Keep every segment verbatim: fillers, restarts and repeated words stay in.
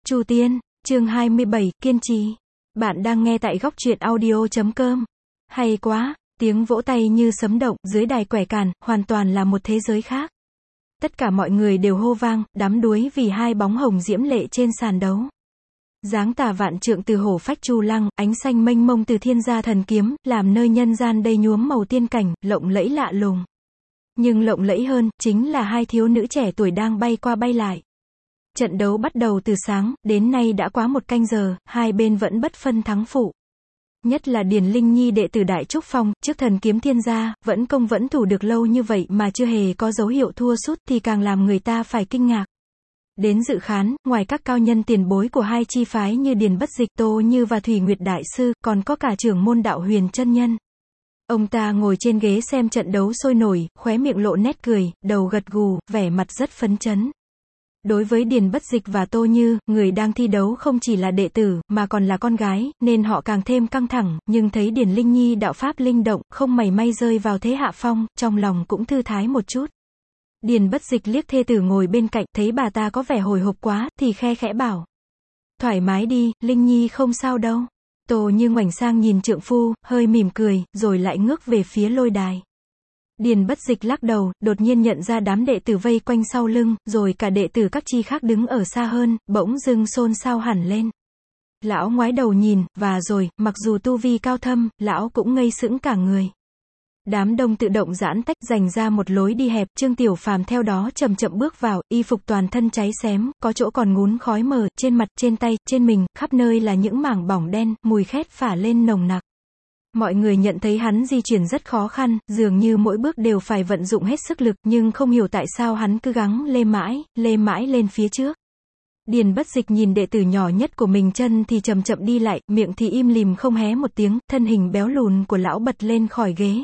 Chu Tiên, chương hai mươi bảy, kiên trì. Bạn đang nghe tại góc truyện audio chấm com. Hay quá, tiếng vỗ tay như sấm động, dưới đài quẻ càn, hoàn toàn là một thế giới khác. Tất cả mọi người đều hô vang, đắm đuối vì hai bóng hồng diễm lệ trên sàn đấu. Dáng tà vạn trượng từ hổ phách chu lăng, ánh xanh mênh mông từ thiên gia thần kiếm, làm nơi nhân gian đầy nhuốm màu tiên cảnh, lộng lẫy lạ lùng. Nhưng lộng lẫy hơn, chính là hai thiếu nữ trẻ tuổi đang bay qua bay lại. Trận đấu bắt đầu từ sáng, đến nay đã quá một canh giờ, hai bên vẫn bất phân thắng phụ. Nhất là Điền Linh Nhi đệ tử Đại Trúc Phong, trước thần kiếm thiên gia, vẫn công vẫn thủ được lâu như vậy mà chưa hề có dấu hiệu thua sút thì càng làm người ta phải kinh ngạc. Đến dự khán, ngoài các cao nhân tiền bối của hai chi phái như Điền Bất Dịch, Tô Như và Thủy Nguyệt Đại Sư, còn có cả trưởng môn Đạo Huyền chân nhân. Ông ta ngồi trên ghế xem trận đấu sôi nổi, khóe miệng lộ nét cười, đầu gật gù, vẻ mặt rất phấn chấn. Đối với Điền Bất Dịch và Tô Như, người đang thi đấu không chỉ là đệ tử, mà còn là con gái, nên họ càng thêm căng thẳng, nhưng thấy Điền Linh Nhi đạo pháp linh động, không mảy may rơi vào thế hạ phong, trong lòng cũng thư thái một chút. Điền Bất Dịch liếc thê tử ngồi bên cạnh, thấy bà ta có vẻ hồi hộp quá, thì khe khẽ bảo. Thoải mái đi, Linh Nhi không sao đâu. Tô Như ngoảnh sang nhìn trượng phu, hơi mỉm cười, rồi lại ngước về phía lôi đài. Điền Bất Dịch lắc đầu, đột nhiên nhận ra đám đệ tử vây quanh sau lưng, rồi cả đệ tử các chi khác đứng ở xa hơn, bỗng dưng xôn xao hẳn lên. Lão ngoái đầu nhìn, và rồi, mặc dù tu vi cao thâm, lão cũng ngây sững cả người. Đám đông tự động giãn tách, dành ra một lối đi hẹp, Trương Tiểu Phàm theo đó chậm chậm bước vào, y phục toàn thân cháy xém, có chỗ còn ngún khói mờ, trên mặt, trên tay, trên mình, khắp nơi là những mảng bỏng đen, mùi khét phả lên nồng nặc. Mọi người nhận thấy hắn di chuyển rất khó khăn, dường như mỗi bước đều phải vận dụng hết sức lực, nhưng không hiểu tại sao hắn cứ gắng lê mãi, lê mãi lên phía trước. Điền Bất Dịch nhìn đệ tử nhỏ nhất của mình chân thì chậm chậm đi lại, miệng thì im lìm không hé một tiếng, thân hình béo lùn của lão bật lên khỏi ghế.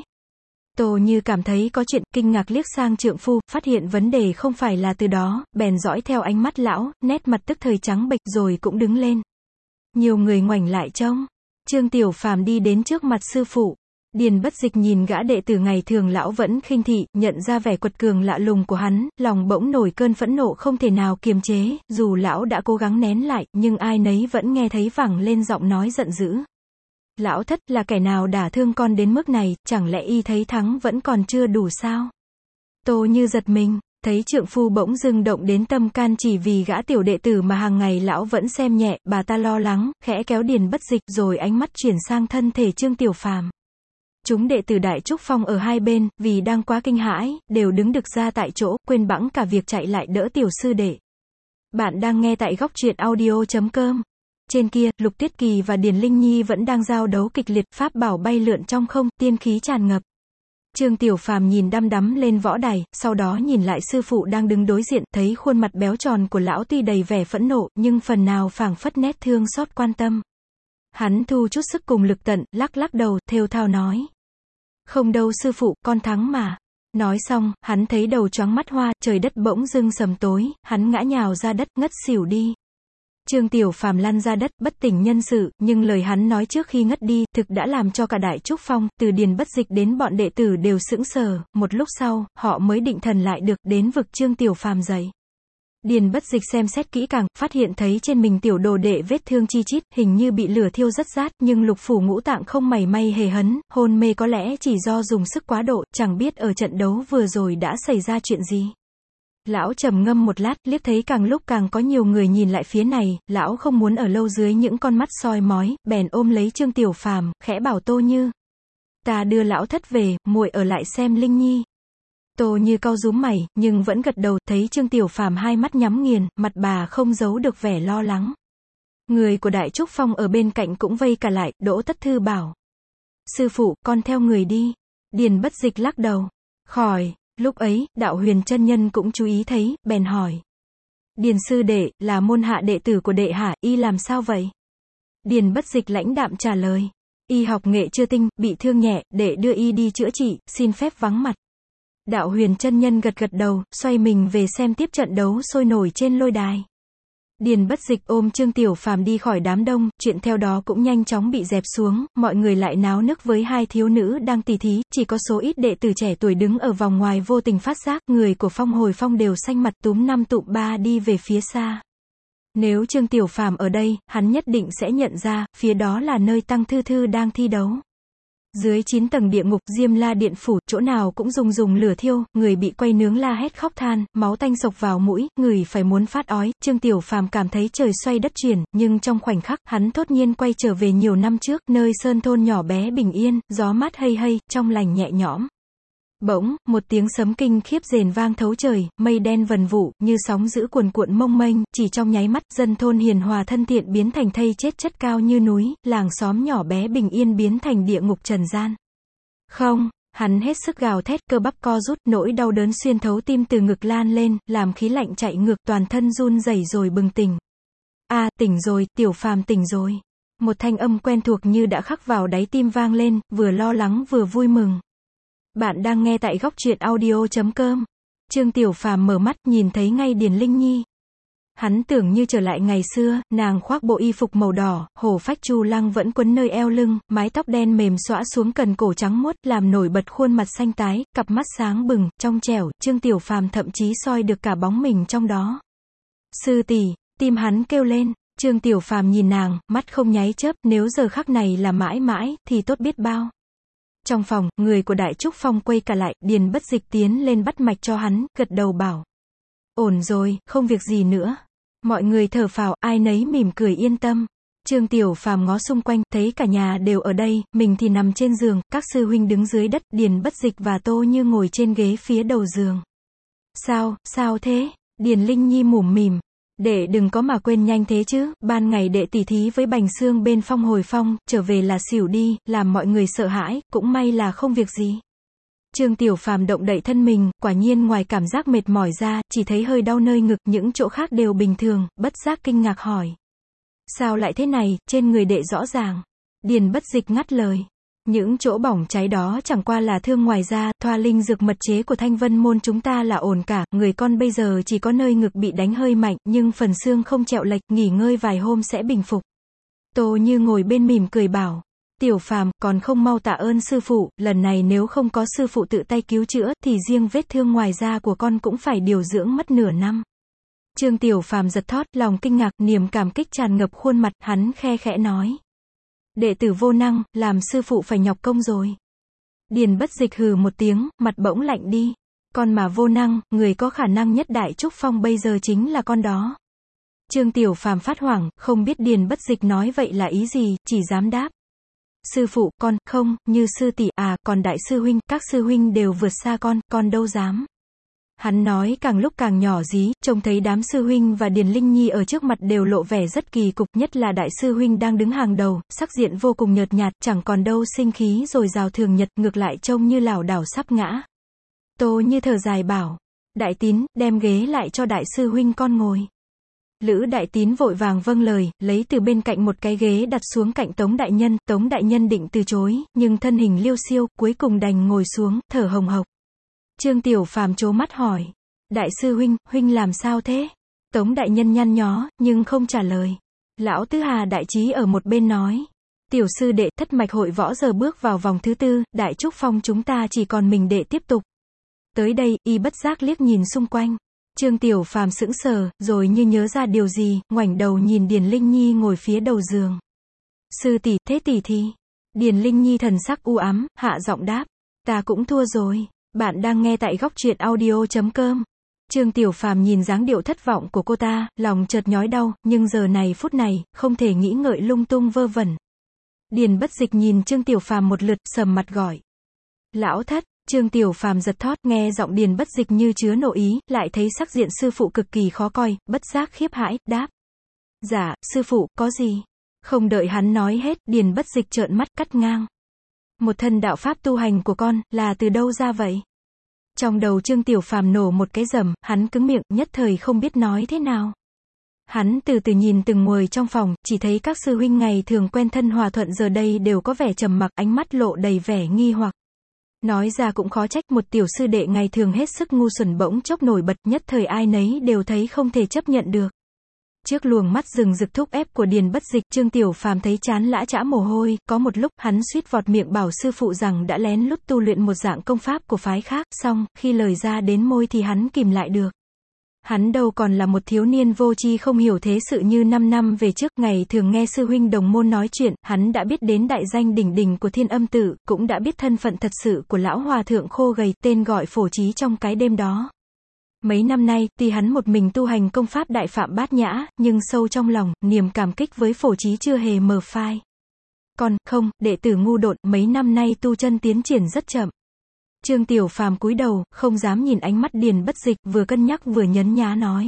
Tô Như cảm thấy có chuyện, kinh ngạc liếc sang trượng phu, phát hiện vấn đề không phải là từ đó, bèn dõi theo ánh mắt lão, nét mặt tức thời trắng bệch rồi cũng đứng lên. Nhiều người ngoảnh lại trông. Trương Tiểu Phàm đi đến trước mặt sư phụ. Điền Bất Dịch nhìn gã đệ tử ngày thường lão vẫn khinh thị, nhận ra vẻ quật cường lạ lùng của hắn, lòng bỗng nổi cơn phẫn nộ không thể nào kiềm chế, dù lão đã cố gắng nén lại, nhưng ai nấy vẫn nghe thấy vẳng lên giọng nói giận dữ. Lão thất, là kẻ nào đả thương con đến mức này, chẳng lẽ y thấy thắng vẫn còn chưa đủ sao? Tô Như giật mình, thấy trượng phu bỗng dưng động đến tâm can chỉ vì gã tiểu đệ tử mà hàng ngày lão vẫn xem nhẹ, bà ta lo lắng, khẽ kéo Điền Bất Dịch, rồi ánh mắt chuyển sang thân thể Trương Tiểu Phàm. Chúng đệ tử Đại Trúc Phong ở hai bên, vì đang quá kinh hãi, đều đứng đực ra tại chỗ, quên bẵng cả việc chạy lại đỡ tiểu sư đệ. Bạn đang nghe tại góc truyện audio chấm com. Trên kia, Lục Tiết Kỳ và Điền Linh Nhi vẫn đang giao đấu kịch liệt, pháp bảo bay lượn trong không, tiên khí tràn ngập. Trương Tiểu Phàm nhìn đăm đắm lên võ đài, sau đó nhìn lại sư phụ đang đứng đối diện, thấy khuôn mặt béo tròn của lão tuy đầy vẻ phẫn nộ, nhưng phần nào phảng phất nét thương xót quan tâm. Hắn thu chút sức cùng lực tận, lắc lắc đầu, thều thào nói. Không đâu sư phụ, con thắng mà. Nói xong, hắn thấy đầu choáng mắt hoa, trời đất bỗng dưng sầm tối, hắn ngã nhào ra đất, ngất xỉu đi. Trương Tiểu Phàm lăn ra đất, bất tỉnh nhân sự, nhưng lời hắn nói trước khi ngất đi, thực đã làm cho cả Đại Trúc Phong, từ Điền Bất Dịch đến bọn đệ tử đều sững sờ, một lúc sau, họ mới định thần lại được, đến vực Trương Tiểu Phàm dậy. Điền Bất Dịch xem xét kỹ càng, phát hiện thấy trên mình tiểu đồ đệ vết thương chi chít, hình như bị lửa thiêu rất rát, nhưng lục phủ ngũ tạng không mảy may hề hấn, hôn mê có lẽ chỉ do dùng sức quá độ, chẳng biết ở trận đấu vừa rồi đã xảy ra chuyện gì. Lão trầm ngâm một lát, liếc thấy càng lúc càng có nhiều người nhìn lại phía này, lão không muốn ở lâu dưới những con mắt soi mói, bèn ôm lấy Trương Tiểu Phàm, khẽ bảo Tô Như. Ta đưa lão thất về, muội ở lại xem Linh Nhi. Tô Như cau rúm mày, nhưng vẫn gật đầu, thấy Trương Tiểu Phàm hai mắt nhắm nghiền, mặt bà không giấu được vẻ lo lắng. Người của Đại Trúc Phong ở bên cạnh cũng vây cả lại, Đỗ Tất Thư bảo. Sư phụ, con theo người đi. Điền Bất Dịch lắc đầu. Khỏi. Lúc ấy, Đạo Huyền chân nhân cũng chú ý thấy, bèn hỏi. Điền sư đệ, là môn hạ đệ tử của đệ hạ, y làm sao vậy? Điền Bất Dịch lãnh đạm trả lời. Y học nghệ chưa tinh, bị thương nhẹ, đệ đưa y đi chữa trị, xin phép vắng mặt. Đạo Huyền chân nhân gật gật đầu, xoay mình về xem tiếp trận đấu sôi nổi trên lôi đài. Điền Bất Dịch ôm Trương Tiểu Phàm đi khỏi đám đông, chuyện theo đó cũng nhanh chóng bị dẹp xuống, mọi người lại náo nức với hai thiếu nữ đang tỉ thí, chỉ có số ít đệ tử trẻ tuổi đứng ở vòng ngoài vô tình phát giác, người của Phong Hồi Phong đều xanh mặt túm năm tụm ba đi về phía xa. Nếu Trương Tiểu Phàm ở đây, hắn nhất định sẽ nhận ra, phía đó là nơi Tăng Thư Thư đang thi đấu. Dưới chín tầng địa ngục, Diêm La điện phủ, chỗ nào cũng dùng dùng lửa thiêu, người bị quay nướng la hét khóc than, máu tanh sộc vào mũi, người phải muốn phát ói. Trương Tiểu Phàm cảm thấy trời xoay đất chuyển, nhưng trong khoảnh khắc, hắn thốt nhiên quay trở về nhiều năm trước, nơi sơn thôn nhỏ bé bình yên, gió mát hây hây, trong lành nhẹ nhõm. Bỗng, một tiếng sấm kinh khiếp rền vang thấu trời, mây đen vần vụ, như sóng dữ cuồn cuộn mông mênh, chỉ trong nháy mắt, dân thôn hiền hòa thân thiện biến thành thây chết chất cao như núi, làng xóm nhỏ bé bình yên biến thành địa ngục trần gian. Không, hắn hết sức gào thét, cơ bắp co rút, nỗi đau đớn xuyên thấu tim từ ngực lan lên, làm khí lạnh chạy ngược toàn thân run rẩy rồi bừng tỉnh. A, tỉnh rồi, Tiểu Phàm tỉnh rồi. Một thanh âm quen thuộc như đã khắc vào đáy tim vang lên, vừa lo lắng vừa vui mừng. Bạn đang nghe tại góc truyện audio chấm com. Trương Tiểu Phàm mở mắt, nhìn thấy ngay Điền Linh Nhi. Hắn tưởng như trở lại ngày xưa, nàng khoác bộ y phục màu đỏ, hổ phách chu lăng vẫn quấn nơi eo lưng, mái tóc đen mềm xõa xuống cần cổ trắng muốt, làm nổi bật khuôn mặt xanh tái, cặp mắt sáng bừng, trong trẻo, Trương Tiểu Phàm thậm chí soi được cả bóng mình trong đó. Sư tỷ, tim hắn kêu lên. Trương Tiểu Phàm nhìn nàng, mắt không nháy chớp, nếu giờ khắc này là mãi mãi, thì tốt biết bao. Trong phòng, người của Đại Trúc Phong quay cả lại, Điền Bất Dịch tiến lên bắt mạch cho hắn, gật đầu bảo. Ổn rồi, không việc gì nữa. Mọi người thở phào, ai nấy mỉm cười yên tâm. Trương Tiểu Phàm ngó xung quanh, thấy cả nhà đều ở đây, mình thì nằm trên giường, các sư huynh đứng dưới đất, Điền Bất Dịch và Tô Như ngồi trên ghế phía đầu giường. Sao, sao thế? Điền Linh Nhi mủm mỉm. Đệ đừng có mà quên nhanh thế chứ, ban ngày đệ tỉ thí với Bành Xương bên Phong Hồi Phong, trở về là xỉu đi, làm mọi người sợ hãi, cũng may là không việc gì. Trương Tiểu Phàm động đậy thân mình, quả nhiên ngoài cảm giác mệt mỏi ra, chỉ thấy hơi đau nơi ngực, những chỗ khác đều bình thường, bất giác kinh ngạc hỏi. Sao lại thế này, trên người đệ rõ ràng. Điền Bất Dịch ngắt lời. Những chỗ bỏng cháy đó chẳng qua là thương ngoài da, thoa linh dược mật chế của Thanh Vân môn chúng ta là ổn cả, người con bây giờ chỉ có nơi ngực bị đánh hơi mạnh, nhưng phần xương không trẹo lệch, nghỉ ngơi vài hôm sẽ bình phục. Tô Như ngồi bên mỉm cười bảo, Tiểu Phàm, còn không mau tạ ơn sư phụ, lần này nếu không có sư phụ tự tay cứu chữa, thì riêng vết thương ngoài da của con cũng phải điều dưỡng mất nửa năm. Trương Tiểu Phàm giật thót, lòng kinh ngạc, niềm cảm kích tràn ngập khuôn mặt, hắn khe khẽ nói. Đệ tử vô năng, làm sư phụ phải nhọc công rồi. Điền Bất Dịch hừ một tiếng, mặt bỗng lạnh đi. Con mà vô năng, người có khả năng nhất Đại Trúc Phong bây giờ chính là con đó. Trương Tiểu Phàm phát hoảng, không biết Điền Bất Dịch nói vậy là ý gì, chỉ dám đáp. Sư phụ, con, không, như sư tỷ, à, còn đại sư huynh, các sư huynh đều vượt xa con, con đâu dám. Hắn nói càng lúc càng nhỏ dí, trông thấy đám sư huynh và Điền Linh Nhi ở trước mặt đều lộ vẻ rất kỳ cục, nhất là đại sư huynh đang đứng hàng đầu, sắc diện vô cùng nhợt nhạt, chẳng còn đâu sinh khí rồi rào thường nhật, ngược lại trông như lảo đảo sắp ngã. Tô Như thở dài bảo, Đại Tín, đem ghế lại cho đại sư huynh con ngồi. Lữ Đại Tín vội vàng vâng lời, lấy từ bên cạnh một cái ghế đặt xuống cạnh Tống Đại Nhân, Tống Đại Nhân định từ chối, nhưng thân hình liêu xiêu, cuối cùng đành ngồi xuống, thở hồng hộc. Trương Tiểu Phàm trố mắt hỏi, đại sư huynh, huynh làm sao thế? Tống Đại Nhân nhăn nhó, nhưng không trả lời. Lão Tứ Hà Đại Trí ở một bên nói, tiểu sư đệ, thất mạch hội võ giờ bước vào vòng thứ tư, Đại Trúc Phong chúng ta chỉ còn mình đệ tiếp tục. Tới đây, y bất giác liếc nhìn xung quanh. Trương Tiểu Phàm sững sờ, rồi như nhớ ra điều gì, ngoảnh đầu nhìn Điền Linh Nhi ngồi phía đầu giường. Sư tỷ, thế tỷ thì? Điền Linh Nhi thần sắc u ám, hạ giọng đáp, ta cũng thua rồi. Bạn đang nghe tại góc truyện audio chấm com. Trương Tiểu Phàm nhìn dáng điệu thất vọng của cô ta, lòng chợt nhói đau, nhưng giờ này phút này, không thể nghĩ ngợi lung tung vơ vẩn. Điền Bất Dịch nhìn Trương Tiểu Phàm một lượt, sầm mặt gọi. Lão thất. Trương Tiểu Phàm giật thót, nghe giọng Điền Bất Dịch như chứa nộ ý, lại thấy sắc diện sư phụ cực kỳ khó coi, bất giác khiếp hãi, đáp. Dạ, sư phụ, có gì? Không đợi hắn nói hết, Điền Bất Dịch trợn mắt cắt ngang. Một thân đạo pháp tu hành của con, là từ đâu ra vậy? Trong đầu Trương Tiểu Phàm nổ một cái rầm, hắn cứng miệng, nhất thời không biết nói thế nào. Hắn từ từ nhìn từng người trong phòng, chỉ thấy các sư huynh ngày thường quen thân hòa thuận giờ đây đều có vẻ trầm mặc, ánh mắt lộ đầy vẻ nghi hoặc. Nói ra cũng khó trách, một tiểu sư đệ ngày thường hết sức ngu xuẩn bỗng chốc nổi bật, nhất thời ai nấy đều thấy không thể chấp nhận được. Trước luồng mắt rừng rực thúc ép của Điền Bất Dịch, Trương Tiểu Phàm thấy chán lã chã mồ hôi, có một lúc, hắn suýt vọt miệng bảo sư phụ rằng đã lén lút tu luyện một dạng công pháp của phái khác, xong, khi lời ra đến môi thì hắn kìm lại được. Hắn đâu còn là một thiếu niên vô tri không hiểu thế sự như năm năm về trước, ngày thường nghe sư huynh đồng môn nói chuyện, hắn đã biết đến đại danh đỉnh đỉnh của Thiên Âm Tự, cũng đã biết thân phận thật sự của lão hòa thượng khô gầy, tên gọi Phổ Trí trong cái đêm đó. Mấy năm nay, tuy hắn một mình tu hành công pháp đại phạm bát nhã, nhưng sâu trong lòng, niềm cảm kích với Phổ Trí chưa hề mờ phai. Còn, không, đệ tử ngu độn, mấy năm nay tu chân tiến triển rất chậm. Trương Tiểu Phàm cúi đầu, không dám nhìn ánh mắt Điền Bất Dịch, vừa cân nhắc vừa nhấn nhá nói.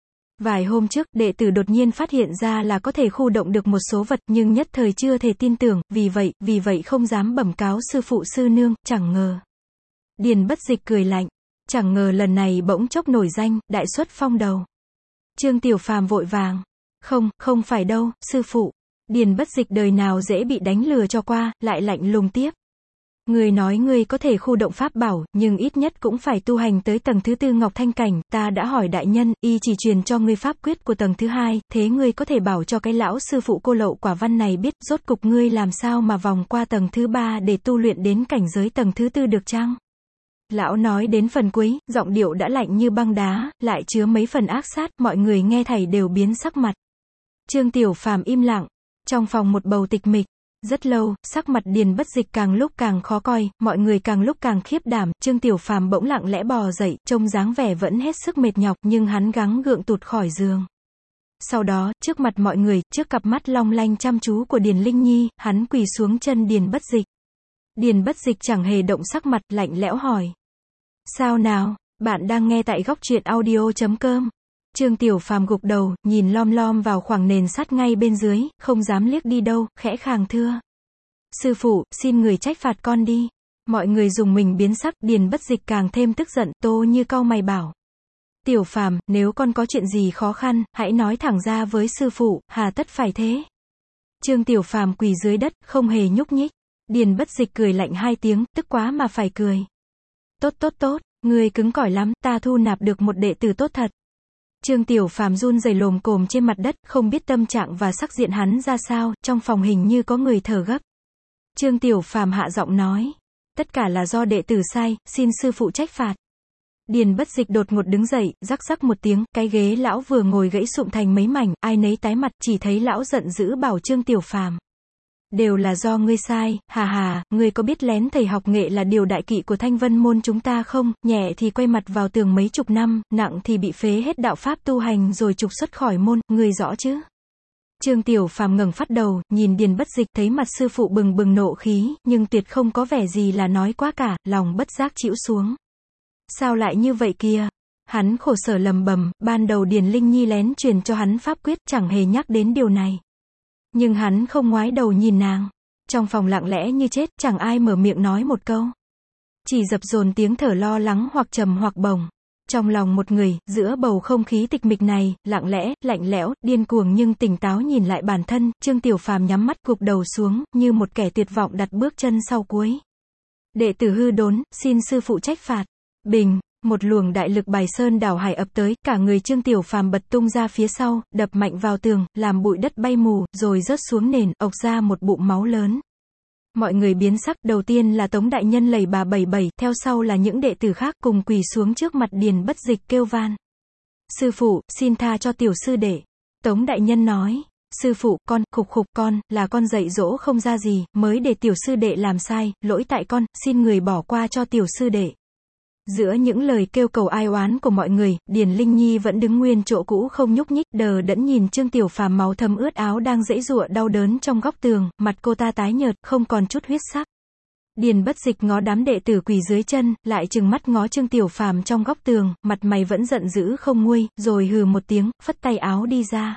Vài hôm trước, đệ tử đột nhiên phát hiện ra là có thể khu động được một số vật, nhưng nhất thời chưa thể tin tưởng, vì vậy, vì vậy không dám bẩm cáo sư phụ sư nương, chẳng ngờ. Điền Bất Dịch cười lạnh, chẳng ngờ lần này bỗng chốc nổi danh, đại xuất phong đầu. Trương Tiểu Phàm vội vàng, không, không phải đâu, sư phụ. Điền Bất Dịch đời nào dễ bị đánh lừa cho qua, lại lạnh lùng tiếp. Ngươi nói ngươi có thể khu động pháp bảo, nhưng ít nhất cũng phải tu hành tới tầng thứ tư Ngọc Thanh Cảnh, ta đã hỏi đại nhân, y chỉ truyền cho ngươi pháp quyết của tầng thứ hai, thế ngươi có thể bảo cho cái lão sư phụ cô lậu quả văn này biết, rốt cục ngươi làm sao mà vòng qua tầng thứ ba để tu luyện đến cảnh giới tầng thứ tư được chăng? Lão nói đến phần cuối, giọng điệu đã lạnh như băng đá, lại chứa mấy phần ác sát, mọi người nghe thảy đều biến sắc mặt. Trương Tiểu Phàm im lặng, trong phòng một bầu tịch mịch. Rất lâu, sắc mặt Điền Bất Dịch càng lúc càng khó coi, mọi người càng lúc càng khiếp đảm, Trương Tiểu Phàm bỗng lặng lẽ bò dậy, trông dáng vẻ vẫn hết sức mệt nhọc, nhưng hắn gắng gượng tụt khỏi giường. Sau đó, trước mặt mọi người, trước cặp mắt long lanh chăm chú của Điền Linh Nhi, hắn quỳ xuống chân Điền Bất Dịch. Điền Bất Dịch chẳng hề động sắc mặt, lạnh lẽo hỏi. Sao nào, bạn đang nghe tại góc truyện audio chấm com. Trương Tiểu Phàm gục đầu, nhìn lom lom vào khoảng nền sắt ngay bên dưới, không dám liếc đi đâu, khẽ khàng thưa. Sư phụ, xin người trách phạt con đi. Mọi người dùng mình biến sắc, Điền Bất Dịch càng thêm tức giận, Tô Như cau mày bảo. Tiểu Phàm, nếu con có chuyện gì khó khăn, hãy nói thẳng ra với sư phụ, hà tất phải thế. Trương Tiểu Phàm quỳ dưới đất, không hề nhúc nhích. Điền Bất Dịch cười lạnh hai tiếng, tức quá mà phải cười. Tốt tốt tốt, ngươi cứng cỏi lắm, ta thu nạp được một đệ tử tốt thật. Trương Tiểu Phàm run rẩy lồm cồm trên mặt đất, không biết tâm trạng và sắc diện hắn ra sao, trong phòng hình như có người thở gấp. Trương Tiểu Phàm hạ giọng nói, tất cả là do đệ tử sai, xin sư phụ trách phạt. Điền Bất Dịch đột ngột đứng dậy, rắc rắc một tiếng, cái ghế lão vừa ngồi gãy sụm thành mấy mảnh, ai nấy tái mặt, chỉ thấy lão giận dữ bảo Trương Tiểu Phàm. Đều là do ngươi sai, hà hà, ngươi có biết lén thầy học nghệ là điều đại kỵ của Thanh Vân môn chúng ta không, nhẹ thì quay mặt vào tường mấy chục năm, nặng thì bị phế hết đạo pháp tu hành rồi trục xuất khỏi môn, ngươi rõ chứ? Trương Tiểu Phàm ngẩng phát đầu, nhìn Điền Bất Dịch, thấy mặt sư phụ bừng bừng nộ khí, nhưng tuyệt không có vẻ gì là nói quá cả, lòng bất giác chĩu xuống. Sao lại như vậy kia? Hắn khổ sở lầm bầm, ban đầu Điền Linh Nhi lén truyền cho hắn pháp quyết, chẳng hề nhắc đến điều này. Nhưng hắn không ngoái đầu nhìn nàng. Trong phòng lặng lẽ như chết, chẳng ai mở miệng nói một câu. Chỉ dập dồn tiếng thở lo lắng hoặc trầm hoặc bồng. Trong lòng một người, giữa bầu không khí tịch mịch này, lặng lẽ, lạnh lẽo, điên cuồng nhưng tỉnh táo nhìn lại bản thân, Trương Tiểu Phàm nhắm mắt gục đầu xuống, như một kẻ tuyệt vọng đặt bước chân sau cuối. Đệ tử hư đốn, xin sư phụ trách phạt. Bình, một luồng đại lực bài sơn đảo hải ập tới, cả người Trương Tiểu Phàm bật tung ra phía sau, đập mạnh vào tường, làm bụi đất bay mù, rồi rớt xuống nền, ộc ra một bụng máu lớn. Mọi người biến sắc, đầu tiên là Tống đại nhân lầy bà bảy bảy, theo sau là những đệ tử khác cùng quỳ xuống trước mặt Điền Bất Dịch kêu van. Sư phụ, xin tha cho tiểu sư đệ. Tống đại nhân nói, sư phụ, con, khục khục con, là con dạy dỗ không ra gì, mới để tiểu sư đệ làm sai, lỗi tại con, xin người bỏ qua cho tiểu sư đệ. Giữa những lời kêu cầu ai oán của mọi người, Điền Linh Nhi vẫn đứng nguyên chỗ cũ không nhúc nhích, đờ đẫn nhìn Trương Tiểu Phàm máu thấm ướt áo đang giãy giụa đau đớn trong góc tường, mặt cô ta tái nhợt, không còn chút huyết sắc. Điền Bất Dịch ngó đám đệ tử quỳ dưới chân, lại trừng mắt ngó Trương Tiểu Phàm trong góc tường, mặt mày vẫn giận dữ không nguôi, rồi hừ một tiếng, phất tay áo đi ra.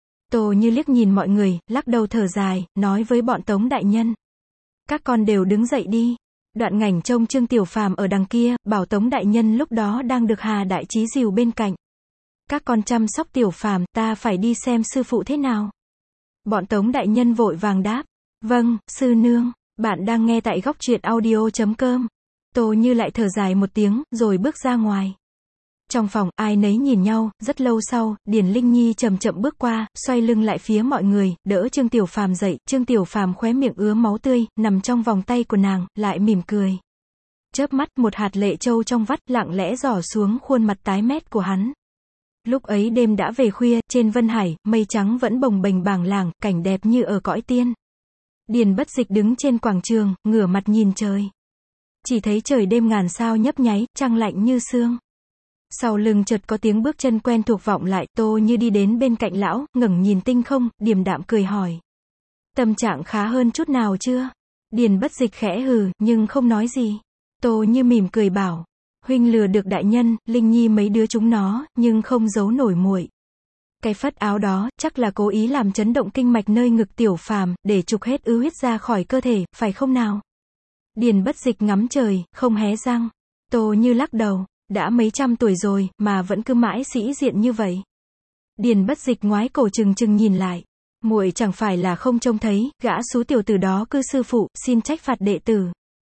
Tô Như liếc nhìn mọi người, lắc đầu thở dài, nói với bọn Tống đại nhân. Các con đều đứng dậy đi. Đoạn Ngảnh trông Trương Tiểu Phàm ở đằng kia, bảo Tống đại nhân lúc đó đang được Hà đại trí dìu bên cạnh. Các con chăm sóc Tiểu Phàm, ta phải đi xem sư phụ thế nào. Bọn Tống đại nhân vội vàng đáp. Vâng, sư nương, bạn đang nghe tại góc truyện audio chấm com. Tô Như lại thở dài một tiếng, rồi bước ra ngoài. Trong phòng, ai nấy nhìn nhau, rất lâu sau, Điền Linh Nhi chậm chậm bước qua, xoay lưng lại phía mọi người, đỡ Trương Tiểu Phàm dậy, Trương Tiểu Phàm khóe miệng ứa máu tươi, nằm trong vòng tay của nàng, lại mỉm cười. Chớp mắt, một hạt lệ trâu trong vắt, lặng lẽ rỏ xuống khuôn mặt tái mét của hắn. Lúc ấy đêm đã về khuya, trên Vân Hải, mây trắng vẫn bồng bềnh bàng làng, cảnh đẹp như ở cõi tiên. Điền Bất Dịch đứng trên quảng trường, ngửa mặt nhìn trời. Chỉ thấy trời đêm ngàn sao nhấp nháy, trăng lạnh như sương. Sau lưng chợt có tiếng bước chân quen thuộc vọng lại, Tô Như đi đến bên cạnh lão, ngẩng nhìn tinh không, điềm đạm cười hỏi. Tâm trạng khá hơn chút nào chưa? Điền Bất Dịch khẽ hừ, nhưng không nói gì. Tô Như mỉm cười bảo. Huynh lừa được đại nhân, Linh Nhi mấy đứa chúng nó, nhưng không giấu nổi muội. Cái phất áo đó, chắc là cố ý làm chấn động kinh mạch nơi ngực Tiểu Phàm, để trục hết ứ huyết ra khỏi cơ thể, phải không nào? Điền Bất Dịch ngắm trời, không hé răng. Tô Như lắc đầu, đã mấy trăm tuổi rồi, mà vẫn cứ mãi sĩ diện như vậy. Điền Bất Dịch ngoái cổ trừng trừng nhìn lại. Muội chẳng phải là không trông thấy, gã xú tiểu tử đó cứ sư phụ, xin trách phạt đệ tử.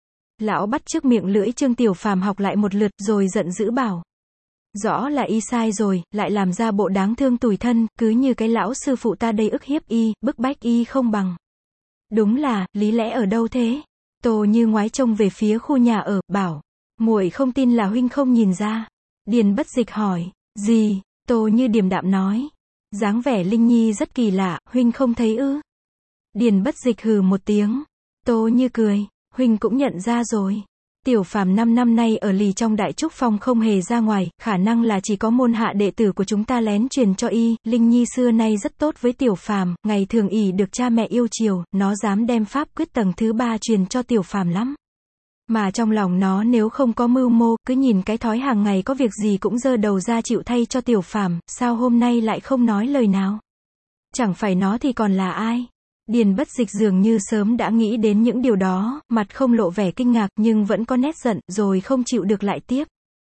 Lão bắt trước miệng lưỡi Trương Tiểu Phàm học lại một lượt, rồi giận dữ bảo. Rõ là y sai rồi, lại làm ra bộ đáng thương tủi thân, cứ như cái lão sư phụ ta đây ức hiếp y, bức bách y không bằng. Đúng là, lý lẽ ở đâu thế? Tô Như ngoái trông về phía khu nhà ở, bảo. Muội không tin là huynh không nhìn ra. Điền Bất Dịch hỏi. Gì? Tô Như điềm đạm nói. Dáng vẻ Linh Nhi rất kỳ lạ, huynh không thấy ư? Điền Bất Dịch hừ một tiếng. Tô Như cười. Huynh cũng nhận ra rồi. Tiểu Phàm năm năm nay ở lì trong Đại Trúc Phong không hề ra ngoài, khả năng là chỉ có môn hạ đệ tử của chúng ta lén truyền cho y. Linh Nhi xưa nay rất tốt với Tiểu Phàm, ngày thường ỷ được cha mẹ yêu chiều, nó dám đem pháp quyết tầng thứ ba truyền cho Tiểu Phàm lắm. Mà trong lòng nó nếu không có mưu mô, cứ nhìn cái thói hàng ngày có việc gì cũng giơ đầu ra chịu thay cho Tiểu Phàm, sao hôm nay lại không nói lời nào? Chẳng phải nó thì còn là ai? Điền Bất Dịch dường như sớm đã nghĩ đến những điều đó, mặt không lộ vẻ kinh ngạc nhưng vẫn có nét giận, rồi không chịu được lại tiếp.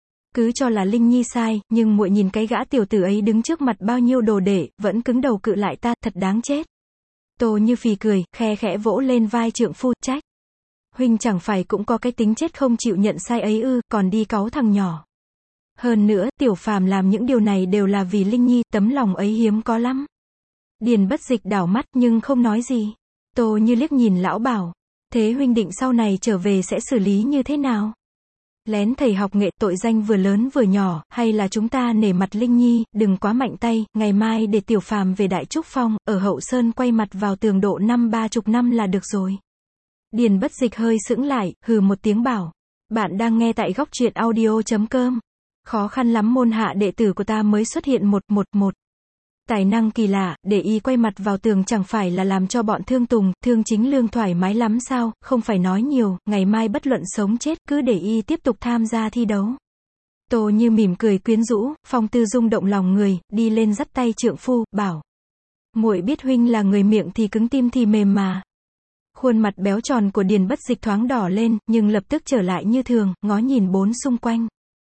Cứ cho là Linh Nhi sai, nhưng muội nhìn cái gã tiểu tử ấy đứng trước mặt bao nhiêu đồ đệ, vẫn cứng đầu cự lại ta, thật đáng chết. Tô Như phì cười, khe khẽ vỗ lên vai trượng phu, trách. Huynh chẳng phải cũng có cái tính chết không chịu nhận sai ấy ư, còn đi cáu thằng nhỏ. Hơn nữa, Tiểu Phàm làm những điều này đều là vì Linh Nhi, tấm lòng ấy hiếm có lắm. Điền Bất Dịch đảo mắt nhưng không nói gì. Tô Như liếc nhìn lão bảo. Thế huynh định sau này trở về sẽ xử lý như thế nào? Lén thầy học nghệ, tội danh vừa lớn vừa nhỏ, hay là chúng ta nể mặt Linh Nhi, đừng quá mạnh tay, ngày mai để Tiểu Phàm về Đại Trúc Phong, ở Hậu Sơn quay mặt vào tường độ năm ba chục năm là được rồi. Điền Bất Dịch hơi sững lại, hừ một tiếng bảo. Bạn đang nghe tại góc truyện audio chấm com. Khó khăn lắm môn hạ đệ tử của ta mới xuất hiện một một một. Tài năng kỳ lạ, để y quay mặt vào tường chẳng phải là làm cho bọn Thương Tùng, Thương Chính Lương thoải mái lắm sao, không phải nói nhiều, ngày mai bất luận sống chết cứ để y tiếp tục tham gia thi đấu. Tô Như mỉm cười quyến rũ, phong tư rung động lòng người, đi lên dắt tay trượng phu, bảo. Muội biết huynh là người miệng thì cứng tim thì mềm mà. Khuôn mặt béo tròn của Điền Bất Dịch thoáng đỏ lên, nhưng lập tức trở lại như thường, ngó nhìn bốn xung quanh.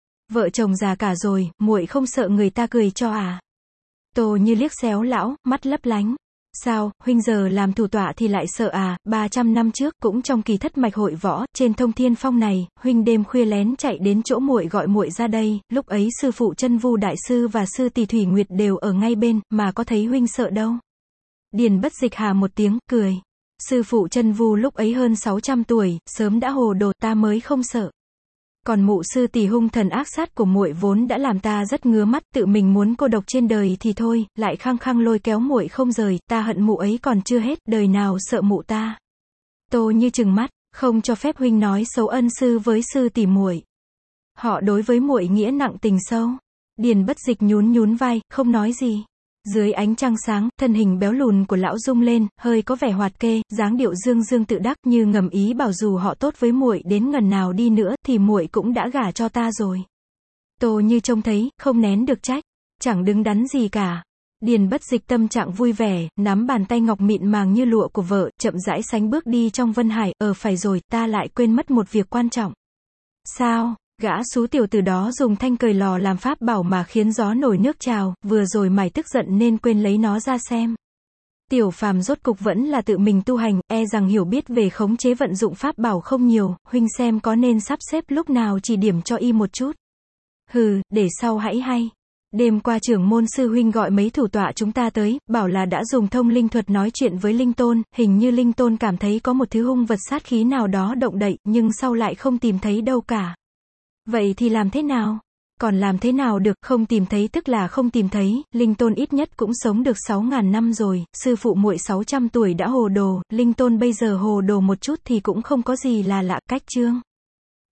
Vợ chồng già cả rồi, muội không sợ người ta cười cho à? Tô Như liếc xéo lão, mắt lấp lánh. Sao, huynh giờ làm thủ tọa thì lại sợ à? ba trăm năm trước, cũng trong kỳ thất mạch hội võ, trên Thông Thiên Phong này, huynh đêm khuya lén chạy đến chỗ muội gọi muội ra đây, lúc ấy sư phụ Chân Vu đại sư và sư tỷ Thủy Nguyệt đều ở ngay bên, mà có thấy huynh sợ đâu. Điền Bất Dịch hà một tiếng, cười. Sư phụ Chân Vu lúc ấy hơn sáu trăm tuổi, sớm đã hồ đồ, ta mới không sợ. Còn mụ sư tỷ hung thần ác sát của muội vốn đã làm ta rất ngứa mắt, tự mình muốn cô độc trên đời thì thôi, lại khăng khăng lôi kéo muội không rời, ta hận mụ ấy còn chưa hết, đời nào sợ mụ ta. Tô Như trừng mắt, không cho phép huynh nói xấu ân sư với sư tỷ muội. Họ đối với muội nghĩa nặng tình sâu. Điền Bất Dịch nhún nhún vai, không nói gì. Dưới ánh trăng sáng, thân hình béo lùn của lão rung lên, hơi có vẻ hoạt kê, dáng điệu dương dương tự đắc như ngầm ý bảo dù họ tốt với muội đến ngần nào đi nữa, thì muội cũng đã gả cho ta rồi. Tô Như trông thấy, không nén được trách, chẳng đứng đắn gì cả. Điền Bất Dịch tâm trạng vui vẻ, nắm bàn tay ngọc mịn màng như lụa của vợ, chậm rãi sánh bước đi trong Vân Hải, ờ phải rồi, ta lại quên mất một việc quan trọng. Sao? Gã xú tiểu tử đó dùng thanh cời lò làm pháp bảo mà khiến gió nổi nước trào, vừa rồi mày tức giận nên quên lấy nó ra xem. Tiểu Phàm rốt cục vẫn là tự mình tu hành, e rằng hiểu biết về khống chế vận dụng pháp bảo không nhiều, huynh xem có nên sắp xếp lúc nào chỉ điểm cho y một chút. Hừ, để sau hãy hay. Đêm qua trưởng môn sư huynh gọi mấy thủ tọa chúng ta tới, bảo là đã dùng thông linh thuật nói chuyện với Linh Tôn, hình như Linh Tôn cảm thấy có một thứ hung vật sát khí nào đó động đậy, nhưng sau lại không tìm thấy đâu cả. Vậy thì làm thế nào? Còn làm thế nào được, không tìm thấy tức là không tìm thấy, Linh Tôn ít nhất cũng sống được sáu ngàn năm rồi, sư phụ muội sáu trăm tuổi đã hồ đồ, Linh Tôn bây giờ hồ đồ một chút thì cũng không có gì là lạ, cách chương.